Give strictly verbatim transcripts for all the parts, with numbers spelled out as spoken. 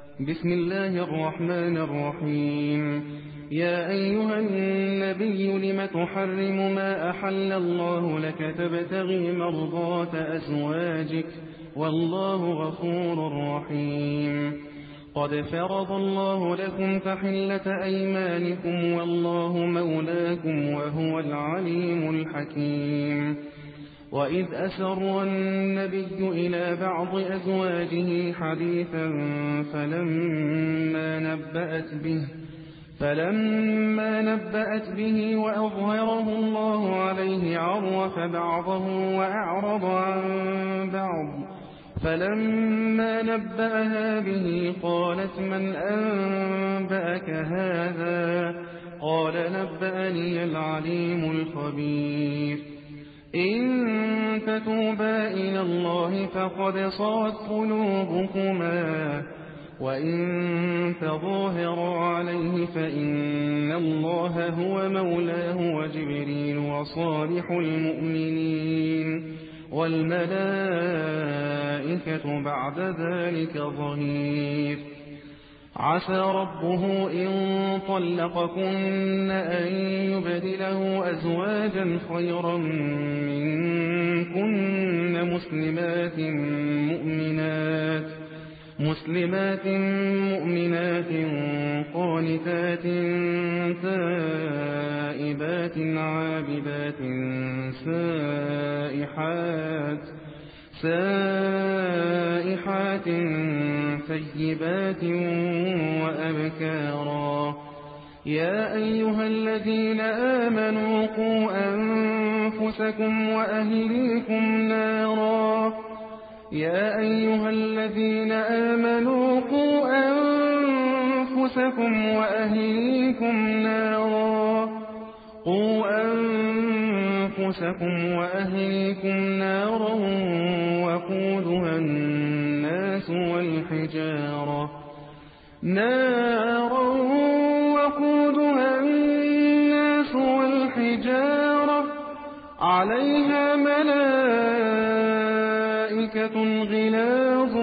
بسم الله الرحمن الرحيم. يا أيها النبي لم تحرم ما أحل الله لك تبتغي مرضات أزواجك والله غفور رحيم. قد فرض الله لكم تحلة أيمانكم والله مولاكم وهو العليم الحكيم. وإذ أسر النبي إلى بعض أزواجه حديثا فلما نبأت به فلما نبأت به وأظهره الله عليه عرف بعضه وأعرض عن بعض فلما نبأها به قالت من أنبأك هذا؟ قال نبأني العليم الخبير. إن تتوبا إلى الله فقد صغت قلوبكما وإن تظاهرا عليه فإن الله هو مولاه وجبريل وصالح المؤمنين والملائكة بعد ذلك ظهير. عسى ربه إن طلقكن أن يبدله أزواجا خيرا منكن مسلمات مؤمنات مسلمات مؤمنات قانتات تائبات عابدات سائحات سائحات ثيبات وأبكارا. يا أيها الذين آمنوا قوا أنفسكم وأهليكم نارا يا أيها الذين آمنوا قوا أنفسكم وأهليكم نارا قوا أنفسكم وأهليكم نارا وقودها الناس والحجارة نارا وقودها الناس والحجارة عليها ملائكة غلاظ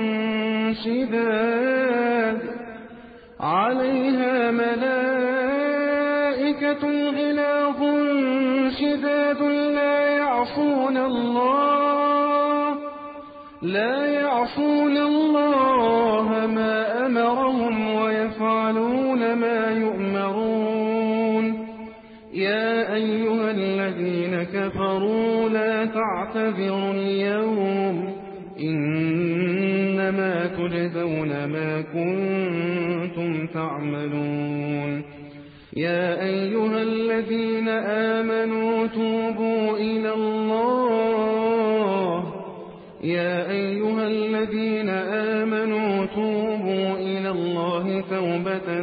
شداد عليها ملائكة غلاظ شداد لا يعصون الله لا يعصون الله ما أمرهم ويفعلون ما يؤمرون. يا أيها الذين كفروا لا تعتذروا اليوم إنما تجزون ما كنتم تعملون. يا أيها الذين آمنوا توبوا إلى الله يا أيها الذين آمنوا توبوا إلى الله توبة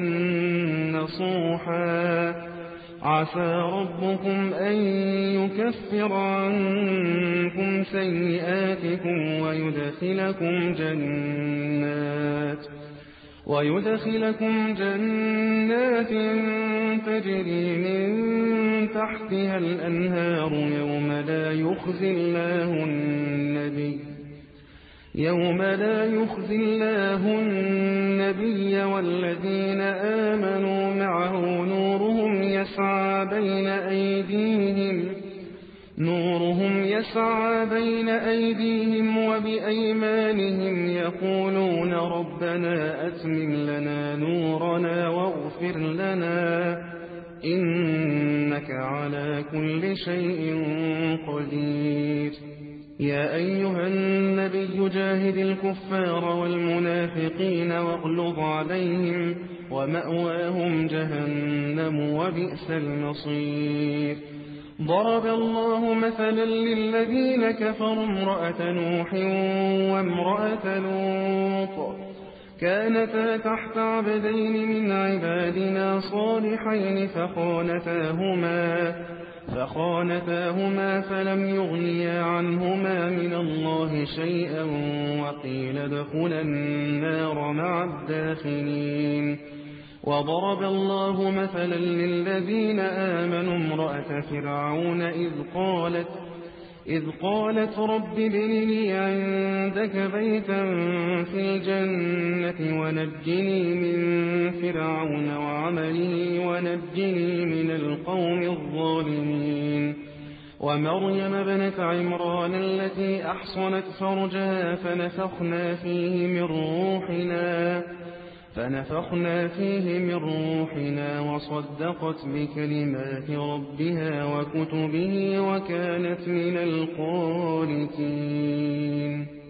نصوحا عسى ربكم أن يكفر عنكم سيئاتكم ويدخلكم جنات ويدخلكم جنات تجري من تحتها الأنهار يوم لا يخزي الله النبي يوم لا يخزي الله النبي والذين آمنوا معه نورهم يسعى بين أيديهم نورهم يسعى بين أيديهم وبأيمانهم يقولون ربنا أتمم لنا نورنا واغفر لنا إنك على كل شيء قدير. يا أيها النبي جاهد الكفار والمنافقين واغلظ عليهم ومأواهم جهنم وبئس المصير. ضرب الله مثلا للذين كفروا امرأة نوح وامرأة لوط كانتا تحت عبدين من عبادنا صالحين فخانتاهما فخانتاهما فلم يغنيا عنهما من الله شيئا وقيل ادخلا النار مع الداخلين. وضرب الله مثلا للذين آمنوا امرأة فرعون إذ قالت إذ قالت رب ابن لي عندك بيتا في الجنة ونجني من فرعون وعمله ونجني من القوم الظالمين ومريم ابنة عمران التي أحصنت فرجها فنفخنا فيه من روحنا فنفخنا فيه من روحنا وصدقت بكلمات ربها وكتبه وكانت من القانتين.